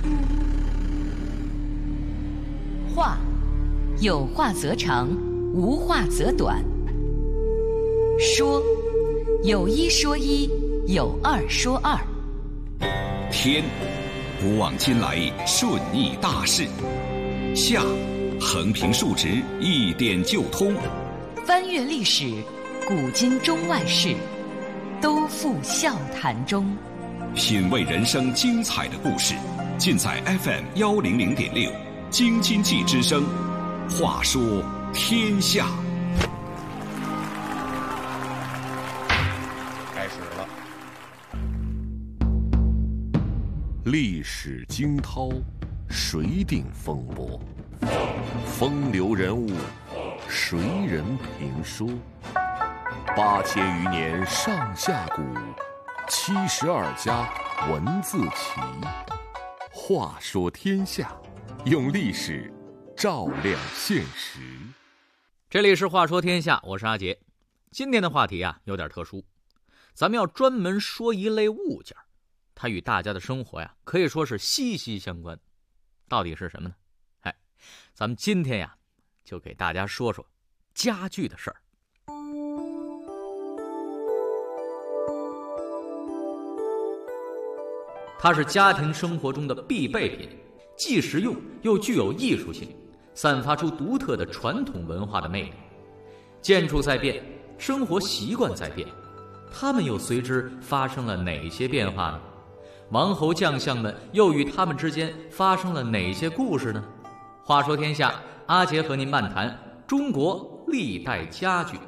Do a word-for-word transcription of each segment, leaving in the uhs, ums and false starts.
话，有话则长，无话则短。说，有一说一，有二说二。 天，古往今来顺逆大势。下，横平竖直，一点就通。 翻阅历史，古今中外事，都付笑谈中。 品味人生精彩的故事，尽在 F M 幺零零点六，京津冀之声。话说天下。 开始了。 历史惊涛，谁定风波？风流人物，谁人评说？八千余年上下古，七十二家文字齐。话说天下，用历史照亮现实。 这里是话说天下，我是阿杰。今天的话题啊有点特殊，咱们要专门说一类物件，它与大家的生活呀可以说是息息相关。到底是什么呢？哎，咱们今天呀就给大家说说家具的事儿。它是家庭生活中的必备品，既实用又具有艺术性，散发出独特的传统文化的魅力。建筑在变，生活习惯在变，它们又随之发生了哪些变化呢？王侯将相们又与他们之间发生了哪些故事呢？话说天下，阿杰和您漫谈中国历代家具。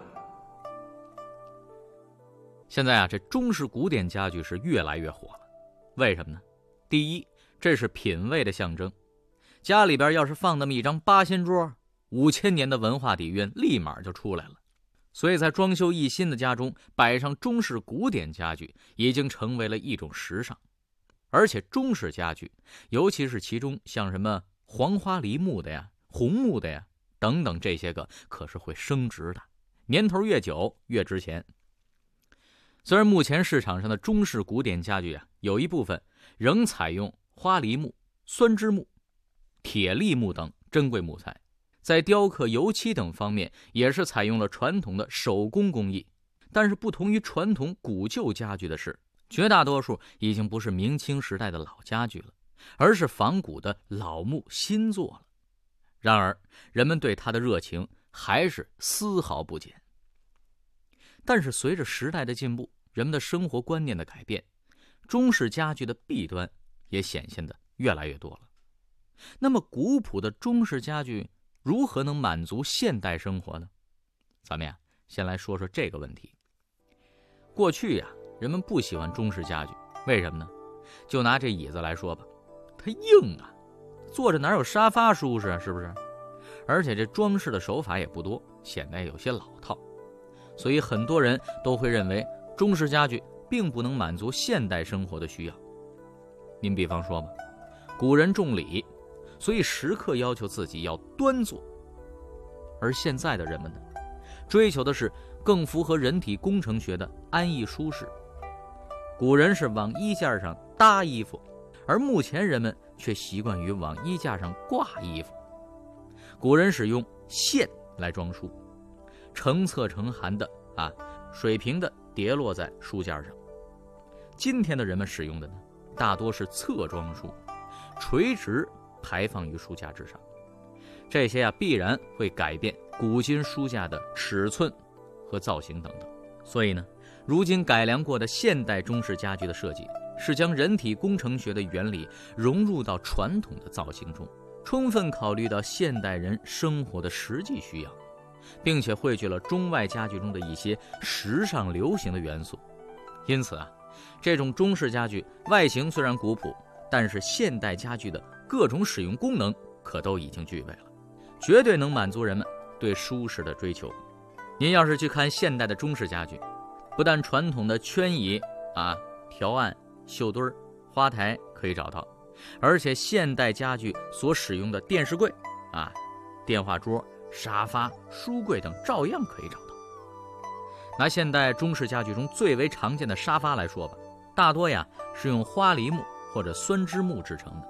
现在啊，这中式古典家具是越来越火了。为什么呢？第一，这是品味的象征。家里边要是放那么一张八仙桌，五千年的文化底蕴立马就出来了。所以在装修一新的家中摆上中式古典家具，已经成为了一种时尚。而且中式家具，尤其是其中像什么黄花梨木的呀、红木的呀等等，这些个可是会升值的，年头越久越值钱。虽然目前市场上的中式古典家具啊，有一部分仍采用花梨木、酸枝木、铁栗木等珍贵木材，在雕刻、油漆等方面也是采用了传统的手工工艺。但是不同于传统古旧家具的是，绝大多数已经不是明清时代的老家具了，而是仿古的老木新做了。然而人们对它的热情还是丝毫不减。但是随着时代的进步，人们的生活观念的改变，中式家具的弊端也显现得越来越多了。那么古朴的中式家具如何能满足现代生活呢？咱们呀先来说说这个问题。过去呀人们不喜欢中式家具，为什么呢？就拿这椅子来说吧，它硬啊，坐着哪有沙发舒适啊，是不是？而且这装饰的手法也不多，显得有些老套。所以很多人都会认为中式家具并不能满足现代生活的需要。您比方说吧，古人重礼，所以时刻要求自己要端坐。而现在的人们呢，追求的是更符合人体工程学的安逸舒适。古人是往衣架上搭衣服，而目前人们却习惯于往衣架上挂衣服。古人使用线来装书，成册成函的啊，水平的叠落在书架上。今天的人们使用的呢，大多是侧装书，垂直排放于书架之上。这些啊，必然会改变古今书架的尺寸和造型等等。所以呢，如今改良过的现代中式家具的设计，是将人体工程学的原理融入到传统的造型中，充分考虑到现代人生活的实际需要，并且汇聚了中外家具中的一些时尚流行的元素。因此啊，这种中式家具外形虽然古朴，但是现代家具的各种使用功能可都已经具备了，绝对能满足人们对舒适的追求。您要是去看现代的中式家具，不但传统的圈椅啊、条案、绣墩、花台可以找到，而且现代家具所使用的电视柜啊、电话桌、沙发、书柜等照样可以找到。拿现代中式家具中最为常见的沙发来说吧，大多呀是用花梨木或者酸枝木制成的，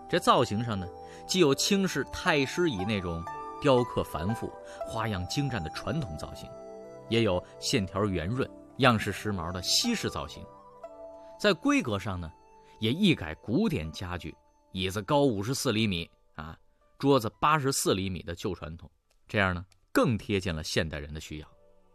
这造型上呢，既有清式太师椅那种雕刻繁复、花样精湛的传统造型，也有线条圆润、样式时髦的西式造型。在规格上呢，也一改古典家具椅子高五十四厘米啊，桌子八十四厘米的旧传统，这样呢，更贴近了现代人的需要。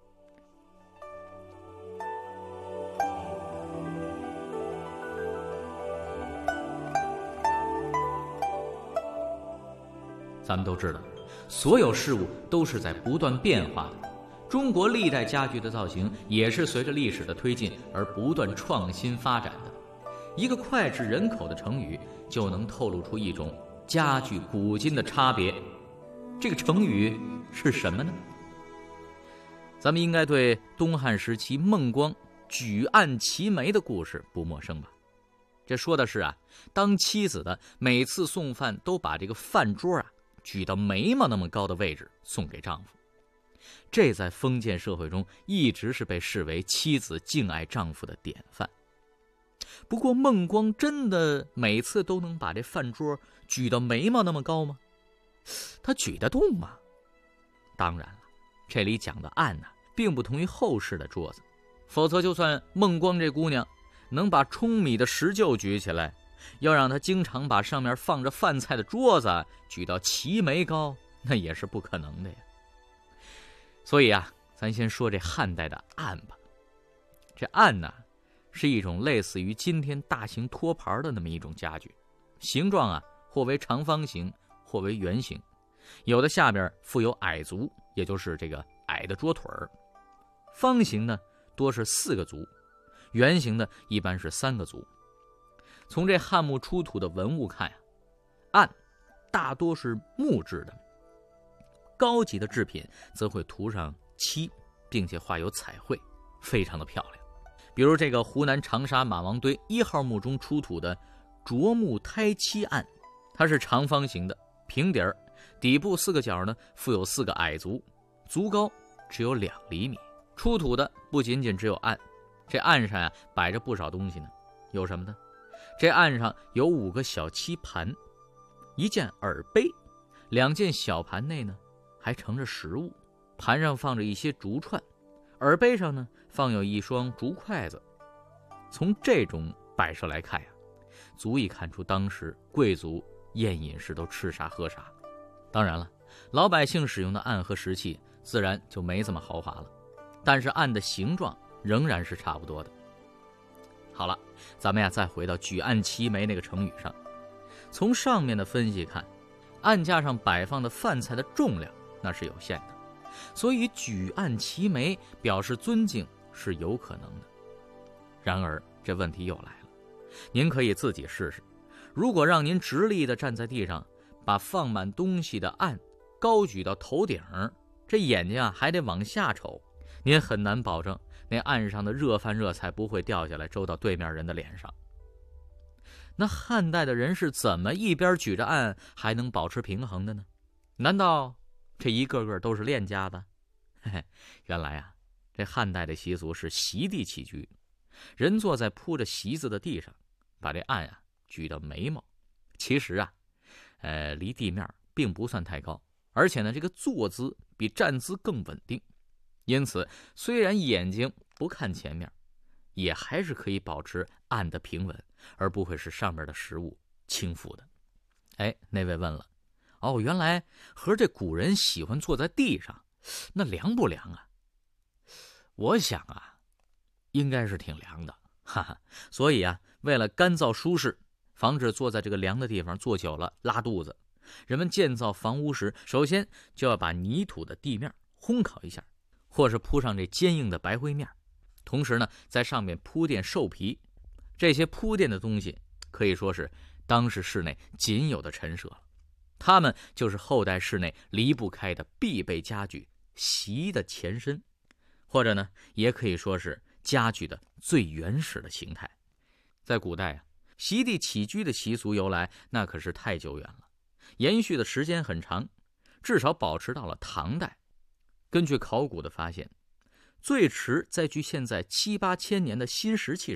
咱们都知道，所有事物都是在不断变化的。中国历代家具的造型也是随着历史的推进而不断创新发展的。一个脍炙人口的成语就能透露出一种家具古今的差别。这个成语是什么呢？咱们应该对东汉时期孟光举案齐眉的故事不陌生吧？这说的是啊，当妻子的每次送饭都把这个饭桌啊举到眉毛那么高的位置送给丈夫，这在封建社会中一直是被视为妻子敬爱丈夫的典范。不过孟光真的每次都能把这饭桌举到眉毛那么高吗？他举得动吗？当然了，这里讲的案呢、啊，并不同于后世的桌子，否则就算孟光这姑娘能把舂米的石臼举起来，要让她经常把上面放着饭菜的桌子举到齐眉高，那也是不可能的呀。所以啊，咱先说这汉代的案吧。这案呢，是一种类似于今天大型托盘的那么一种家具，形状啊，或为长方形，或为圆形，有的下边附有矮足，也就是这个矮的桌腿儿。方形呢，多是四个足，圆形的一般是三个足。从这汉墓出土的文物看呀、啊，案大多是木质的，高级的制品则会涂上漆，并且画有彩绘，非常的漂亮。比如这个湖南长沙马王堆一号墓中出土的斫木胎漆案，它是长方形的，平底儿，底部四个角呢附有四个矮足，足高只有两厘米。出土的不仅仅只有案，这案上呀摆着不少东西呢，有什么呢？这案上有五个小漆盘，一件耳杯，两件小盘内呢还盛着食物，盘上放着一些竹串，耳杯上呢放有一双竹筷子。从这种摆设来看呀，足以看出当时贵族宴饮时都吃啥喝啥。当然了，老百姓使用的案和石器自然就没这么豪华了，但是案的形状仍然是差不多的。好了，咱们呀再回到举案齐眉那个成语上。从上面的分析看，案架上摆放的饭菜的重量那是有限的，所以举案齐眉表示尊敬是有可能的。然而这问题又来了，您可以自己试试，如果让您直立的站在地上，把放满东西的案高举到头顶，这眼睛啊还得往下瞅，您很难保证那案上的热饭热菜不会掉下来周到对面人的脸上。那汉代的人是怎么一边举着案还能保持平衡的呢？难道这一个个都是练家的？嘿嘿，原来啊，这汉代的习俗是席地起居，人坐在铺着席子的地上，把这案啊举到眉毛。其实啊，呃，离地面并不算太高，而且呢，这个坐姿比站姿更稳定，因此虽然眼睛不看前面，也还是可以保持案的平稳，而不会使上面的食物倾覆的。哎，那位问了，哦，原来和这古人喜欢坐在地上，那凉不凉啊？我想啊，应该是挺凉的，哈哈。所以啊，为了干燥舒适，防止坐在这个凉的地方坐久了拉肚子，人们建造房屋时，首先就要把泥土的地面烘烤一下，或是铺上这坚硬的白灰面，同时呢，在上面铺垫兽皮。这些铺垫的东西可以说是当时室内仅有的陈设了，它们就是后代室内离不开的必备家具席的前身，或者呢，也可以说是家具的最原始的形态。在古代啊，席地起居的习俗由来那可是太久远了，延续的时间很长，至少保持到了唐代。根据考古的发现，最迟在距现在七八千年的新石器时代，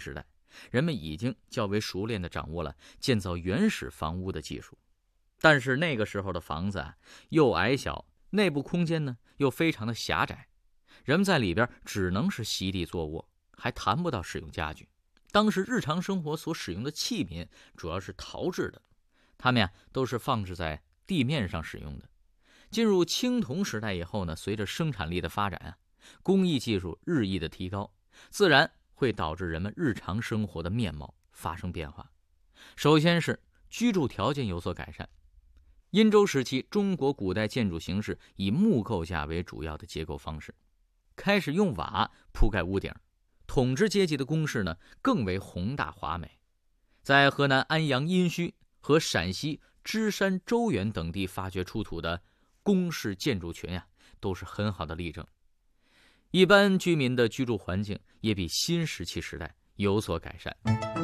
人们已经较为熟练地掌握了建造原始房屋的技术。但是那个时候的房子啊，又矮小，内部空间呢又非常的狭窄，人们在里边只能是席地坐卧，还谈不到使用家具。当时日常生活所使用的器皿主要是陶制的，它们呀都是放置在地面上使用的。进入青铜时代以后呢，随着生产力的发展啊，工艺技术日益的提高，自然会导致人们日常生活的面貌发生变化。首先是居住条件有所改善。殷周时期，中国古代建筑形式以木构架为主要的结构方式，开始用瓦铺盖屋顶。统治阶级的宫室呢，更为宏大华美。在河南安阳殷墟和陕西芝山周原等地发掘出土的宫室建筑群啊，都是很好的例证。一般居民的居住环境也比新石器时代有所改善。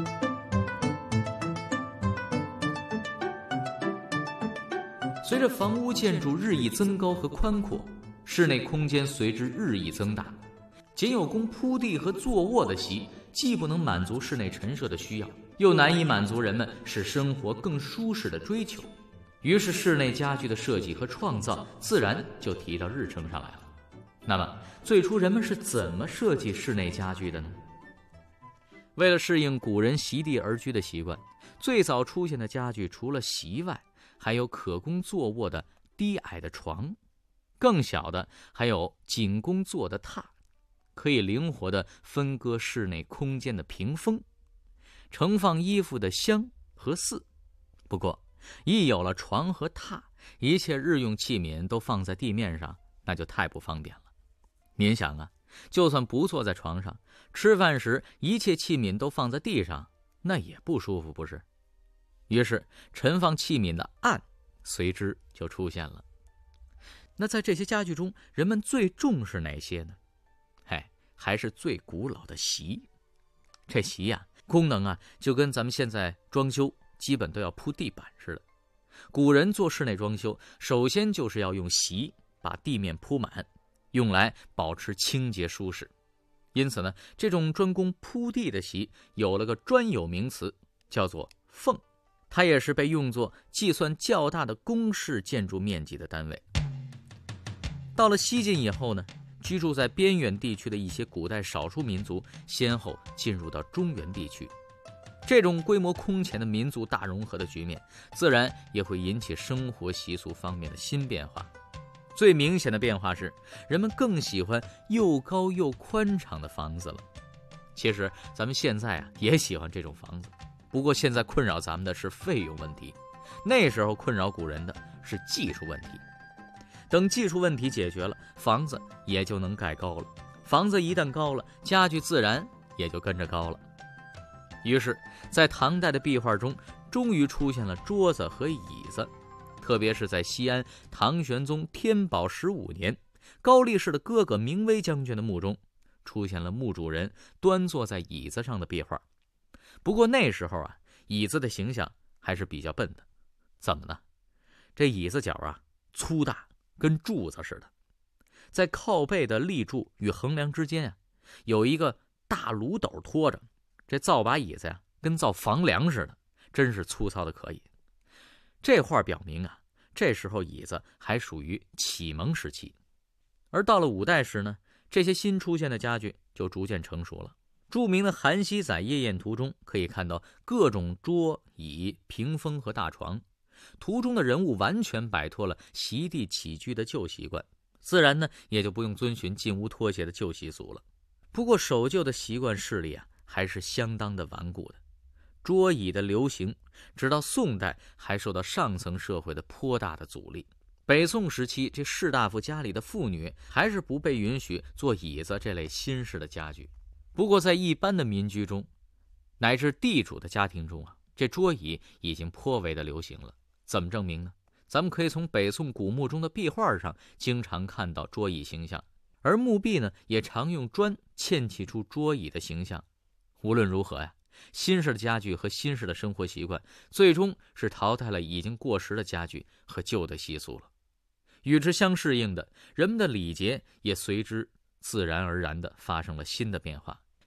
随着房屋建筑日益增高和宽阔，室内空间随之日益增大。仅有供铺地和坐卧的席，既不能满足室内陈设的需要，又难以满足人们使生活更舒适的追求。于是室内家具的设计和创造自然就提到日程上来了。那么最初人们是怎么设计室内家具的呢？为了适应古人席地而居的习惯，最早出现的家具除了席外，还有可供坐卧的低矮的床，更小的还有仅供坐的榻，可以灵活地分割室内空间的屏风，盛放衣服的箱和寺。不过一有了床和榻，一切日用器皿都放在地面上，那就太不方便了。您想啊，就算不坐在床上，吃饭时一切器皿都放在地上，那也不舒服，不是？于是盛放器皿的案随之就出现了。那在这些家具中，人们最重视哪些呢？嘿，还是最古老的席。这席呀、啊，功能啊，就跟咱们现在装修基本都要铺地板似的。古人做室内装修，首先就是要用席把地面铺满，用来保持清洁舒适。因此呢，这种专供铺地的席有了个专有名词，叫做缝。它也是被用作计算较大的宫室建筑面积的单位。到了西晋以后呢，居住在边远地区的一些古代少数民族先后进入到中原地区。这种规模空前的民族大融合的局面，自然也会引起生活习俗方面的新变化。最明显的变化是，人们更喜欢又高又宽敞的房子了。其实咱们现在啊也喜欢这种房子，不过现在困扰咱们的是费用问题，那时候困扰古人的是技术问题。等技术问题解决了，房子也就能盖高了。房子一旦高了，家具自然也就跟着高了。于是在唐代的壁画中，终于出现了桌子和椅子。特别是在西安唐玄宗天宝十五年，高力士的哥哥明威将军的墓中，出现了墓主人端坐在椅子上的壁画。不过那时候啊，椅子的形象还是比较笨的。怎么呢？这椅子脚啊粗大，跟柱子似的，在靠背的立柱与横梁之间啊，有一个大炉斗托着。这造把椅子呀，跟造房梁似的，真是粗糙的可以。这画表明啊，这时候椅子还属于启蒙时期。而到了五代时呢，这些新出现的家具就逐渐成熟了。著名的《韩熙载夜宴图》中可以看到各种桌椅、屏风和大床。图中的人物完全摆脱了席地起居的旧习惯，自然呢也就不用遵循进屋脱鞋的旧习俗了。不过守旧的习惯势力啊，还是相当的顽固的。桌椅的流行直到宋代还受到上层社会的颇大的阻力。北宋时期，这士大夫家里的妇女还是不被允许做椅子这类新式的家具。不过在一般的民居中，乃至地主的家庭中啊，这桌椅已经颇为的流行了。怎么证明呢？咱们可以从北宋古墓中的壁画上经常看到桌椅形象，而墓壁呢也常用砖嵌砌出桌椅的形象。无论如何呀，新式的家具和新式的生活习惯，最终是淘汰了已经过时的家具和旧的习俗了。与之相适应的，人们的礼节也随之自然而然地发生了新的变化。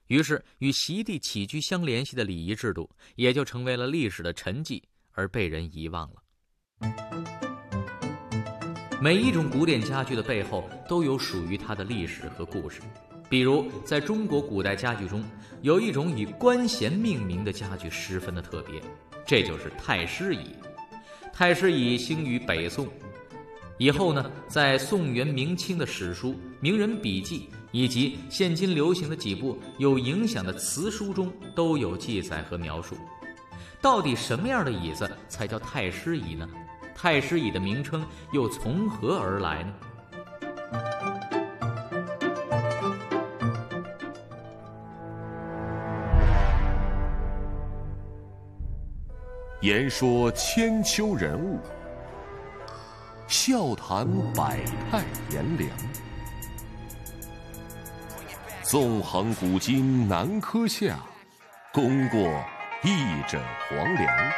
于是与席地起居相联系的礼仪制度也就成为了历史的沉寂，而被人遗忘了。每一种古典家具的背后都有属于它的历史和故事。比如在中国古代家具中，有一种以官衔命名的家具十分的特别，这就是太师椅。太师椅兴于北宋，以后呢，在宋元明清的史书、名人笔记以及现今流行的几部有影响的词书中都有记载和描述。到底什么样的椅子才叫太师椅呢？太师椅的名称又从何而来呢？ 言说千秋人物，笑谈百态炎凉。纵横古今难柯下，功过一枕黄粱。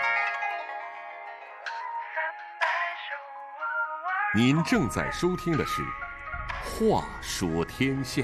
您正在收听的是《话说天下》。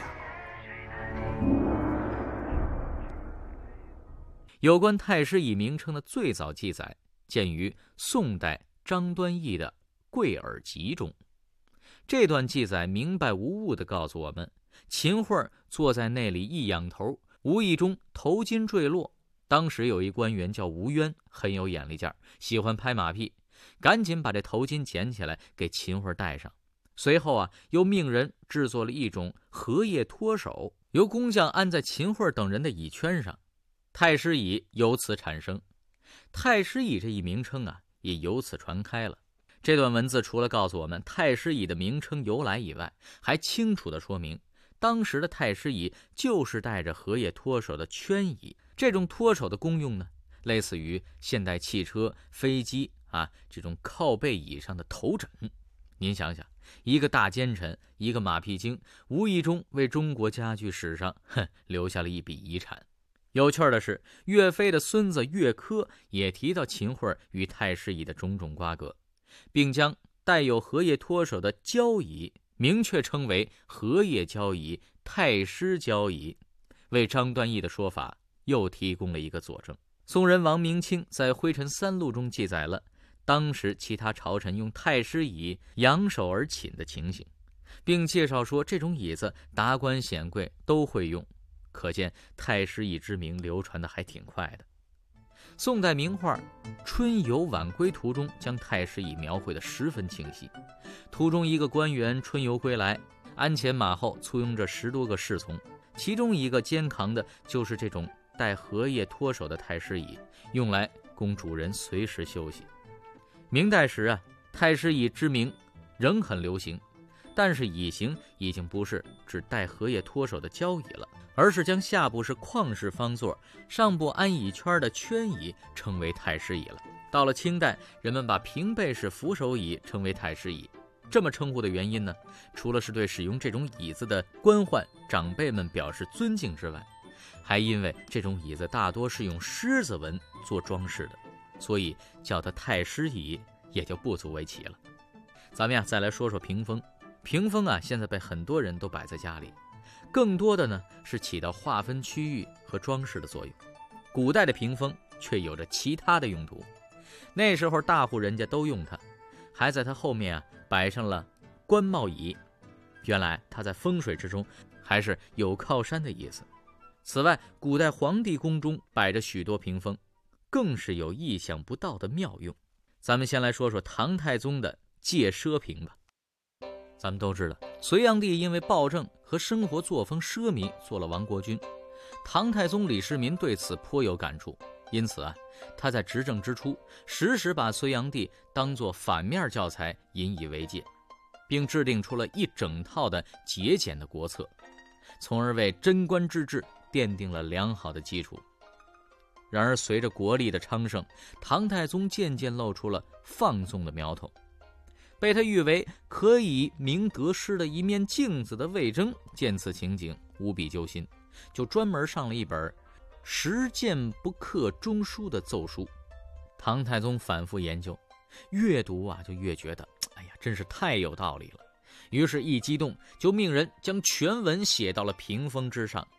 有关太师椅名称的最早记载见于宋代张端义的《贵尔集》中。这段记载明白无误地告诉我们，秦桧坐在那里一仰头，无意中头巾坠落。当时有一官员叫吴渊，很有眼力劲儿，喜欢拍马屁，赶紧把这头巾捡起来给秦桧戴上。随后啊，又命人制作了一种荷叶托手，由工匠安在秦桧等人的椅圈上。太师椅由此产生，太师椅这一名称啊，也由此传开了。这段文字除了告诉我们太师椅的名称由来以外，还清楚地说明，当时的太师椅就是带着荷叶托手的圈椅。这种托手的功用呢，类似于现代汽车、飞机啊这种靠背椅上的头枕。您想想，一个大奸臣，一个马屁精，无意中为中国家具史上哼留下了一笔遗产。有趣的是，岳飞的孙子岳珂也提到秦桧与太师椅的种种瓜葛，并将带有荷叶托手的交椅明确称为荷叶交椅、太师交椅，为张端义的说法又提供了一个佐证。宋人王明清在《徽臣三录》中记载了当时其他朝臣用太师椅仰首而寝的情形，并介绍说这种椅子达官显贵都会用，可见太师椅之名流传的还挺快的。宋代名画《春游晚归图》中将太师椅描绘得十分清晰。图中一个官员春游归来，鞍前马后簇拥着十多个侍从，其中一个肩扛的就是这种带荷叶托手的太师椅，用来供主人随时休息。明代时啊，太师椅之名仍很流行，但是椅型已经不是只带荷叶托手的交椅了，而是将下部是框式方座，上部安椅圈的圈椅称为太师椅了。到了清代，人们把平背式扶手椅称为太师椅。这么称呼的原因呢，除了是对使用这种椅子的官宦长辈们表示尊敬之外，还因为这种椅子大多是用狮子纹做装饰的，所以叫它太师椅也就不足为奇了。咱们呀，再来说说屏风。屏风啊，现在被很多人都摆在家里，更多的呢是起到划分区域和装饰的作用。古代的屏风却有着其他的用途，那时候大户人家都用它，还在它后面啊摆上了官帽椅，原来它在风水之中还是有靠山的意思。此外，古代皇帝宫中摆着许多屏风，更是有意想不到的妙用。咱们先来说说唐太宗的戒奢屏吧。咱们都知道，隋炀帝因为暴政和生活作风奢靡做了亡国君，唐太宗李世民对此颇有感触，因此啊，他在执政之初时时把隋炀帝当作反面教材引以为戒，并制定出了一整套的节俭的国策，从而为贞观之治奠定了良好的基础。然而随着国力的昌盛，唐太宗渐渐露出了放纵的苗头。被他誉为可以明得失的一面镜子的魏征见此情景无比揪心，就专门上了一本实践不刻中书的奏书。唐太宗反复研究，越读啊就越觉得哎呀，真是太有道理了，于是一激动就命人将全文写到了屏风之上。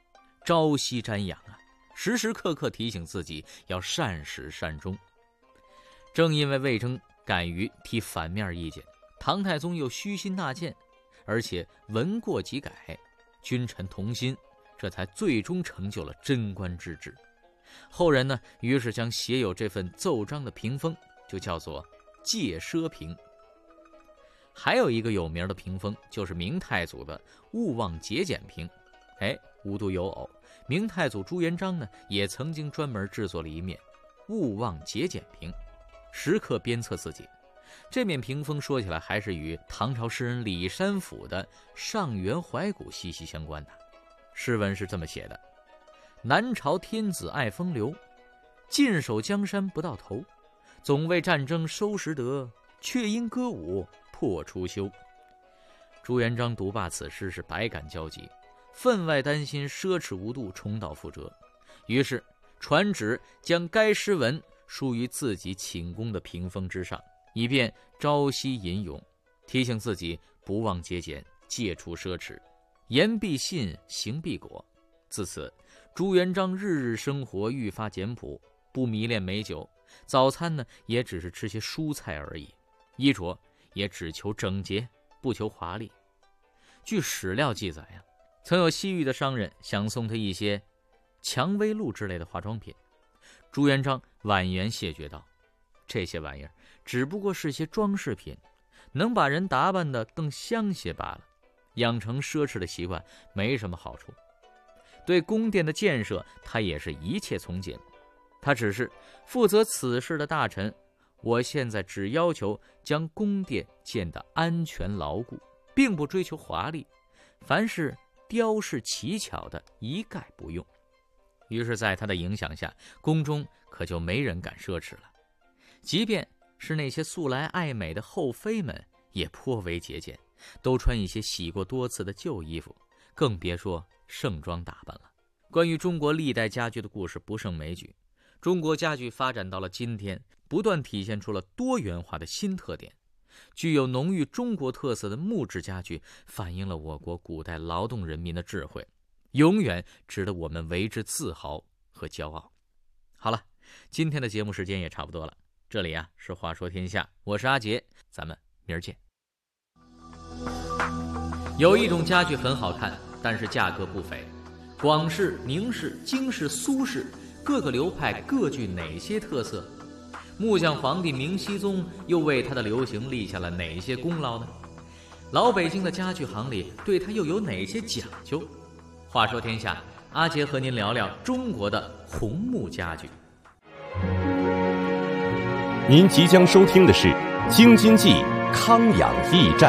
朝夕瞻仰啊，时时刻刻提醒自己要善始善终。正因为魏征敢于提反面意见，唐太宗又虚心纳谏，而且闻过即改，君臣同心，这才最终成就了贞观之治。后人呢，于是将写有这份奏章的屏风就叫做介奢屏。还有一个有名的屏风，就是明太祖的勿忘节俭屏。哎，无独有偶，明太祖朱元璋呢，也曾经专门制作了一面勿忘节俭屏，时刻鞭策自己。这面屏风说起来还是与唐朝诗人李山甫的《上元怀古》息息相关的。诗文是这么写的：南朝天子爱风流，尽守江山不到头，总为战争收拾得，却因歌舞破初秋。朱元璋读罢此诗是百感交集，分外担心奢侈无度重蹈覆辙，于是传旨将该诗文书于自己寝宫的屏风之上，以便朝夕吟咏，提醒自己不忘节俭，戒除奢侈，言必信，行必果。自此，朱元璋日日生活愈发简朴，不迷恋美酒，早餐呢也只是吃些蔬菜而已，衣着也只求整洁，不求华丽。据史料记载啊，曾有西域的商人想送他一些蔷薇露之类的化妆品，朱元璋婉言谢绝道：这些玩意儿只不过是些装饰品，能把人打扮得更香些罢了，养成奢侈的习惯没什么好处。对宫殿的建设他也是一切从简，他只是负责此事的大臣，我现在只要求将宫殿建得安全牢固，并不追求华丽，凡是雕饰奇巧的一概不用。于是在他的影响下，宫中可就没人敢奢侈了，即便是那些素来爱美的后妃们也颇为节俭，都穿一些洗过多次的旧衣服，更别说盛装打扮了。关于中国历代家具的故事不胜枚举，中国家具发展到了今天，不断体现出了多元化的新特点。具有浓郁中国特色的木质家具反映了我国古代劳动人民的智慧，永远值得我们为之自豪和骄傲。好了，今天的节目时间也差不多了，这里啊是话说天下，我是阿杰，咱们明儿见。有一种家具很好看，但是价格不菲。广式、宁式、京式、苏式，各个流派各具哪些特色？木匠皇帝明熹宗又为它的流行立下了哪些功劳呢？老北京的家具行里对它又有哪些讲究？话说天下，阿杰和您聊聊中国的红木家具。 您即将收听的是《京津冀康养驿站》。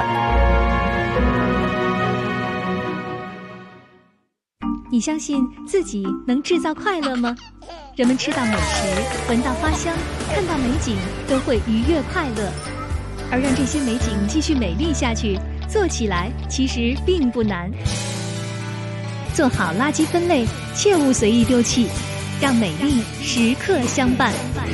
你相信自己能制造快乐吗？人们吃到美食，闻到花香，看到美景，都会愉悦快乐。而让这些美景继续美丽下去，做起来其实并不难。做好垃圾分类，切勿随意丢弃，让美丽时刻相伴。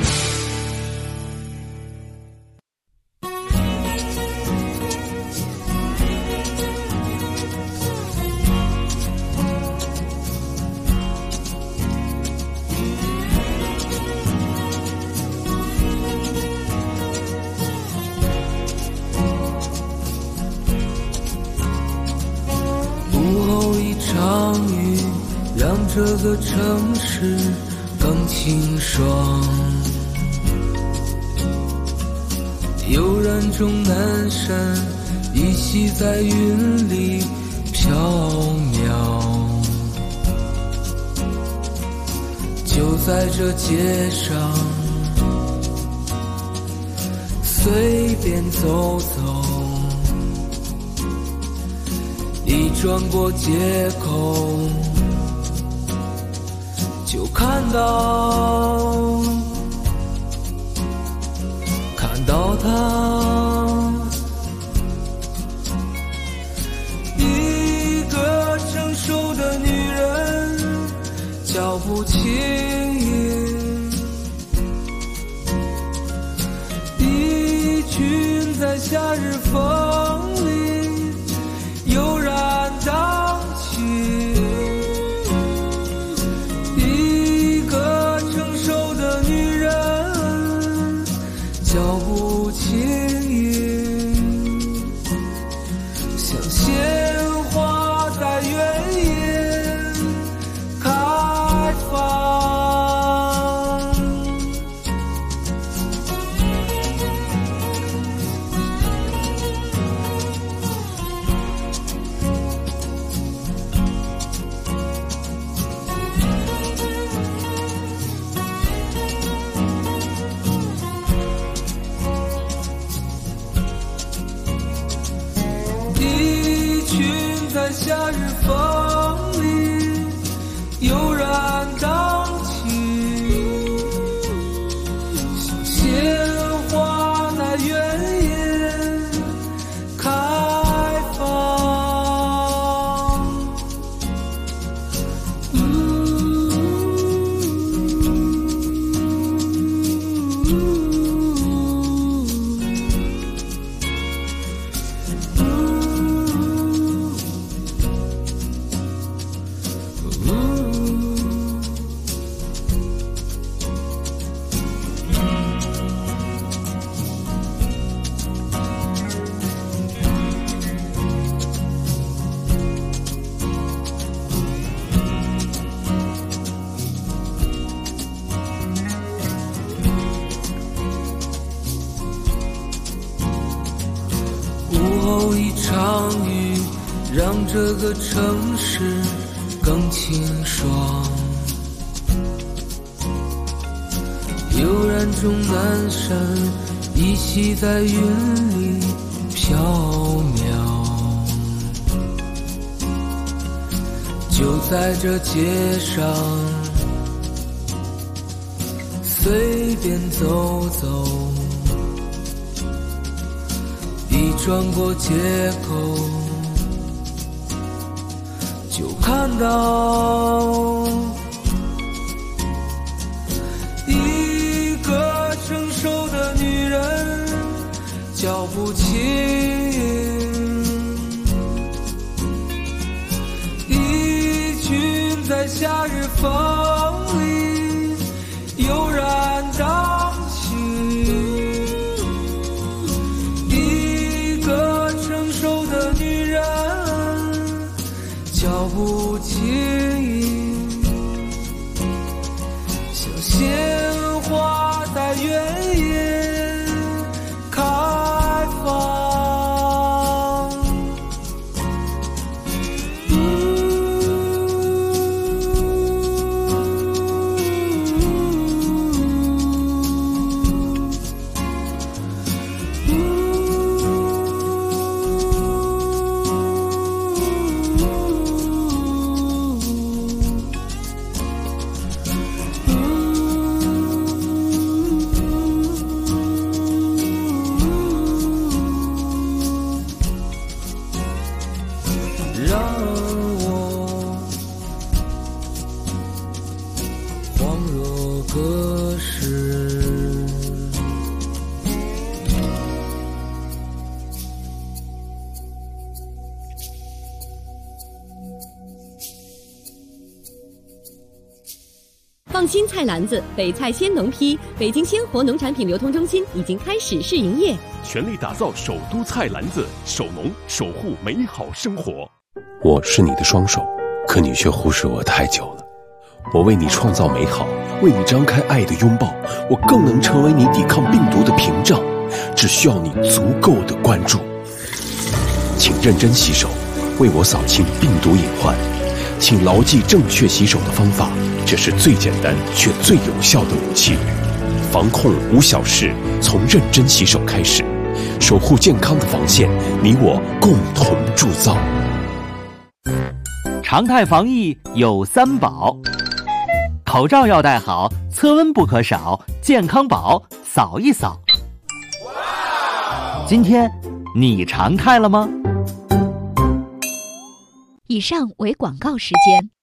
这个城市更清爽，悠然中南山依稀在云里飘渺。就在这街上随便走走，一转过街口就看到，看到她，一个成熟的女人，脚步轻盈，衣裙在夏日风里悠然荡起。 不轻盈，像鲜花在原野开放。在夏日风里悠然荡起，像鲜花在原野开放。午后一场雨，让这个城市更清爽。悠然中南山依稀在云里飘渺。就在这街上随便走走，一转过街口，就看到一个成熟的女人，脚步轻盈，一群在夏日风里悠然荡起。脚步轻盈，像鲜花在原野开放。让我恍若隔世。 放心菜篮子，北菜鲜农批，北京鲜活农产品流通中心已经开始试营业， 全力打造首都菜篮子，守农守护美好生活。 我是你的双手，可你却忽视我太久了。我为你创造美好，为你张开爱的拥抱，我更能成为你抵抗病毒的屏障，只需要你足够的关注。请认真洗手，为我扫清病毒隐患。请牢记正确洗手的方法，这是最简单却最有效的武器。防控无小事，从认真洗手开始，守护健康的防线，你我共同铸造。 常态防疫有三宝：口罩要戴好，测温不可少，健康宝扫一扫。今天你常态了吗？ 以上为广告时间。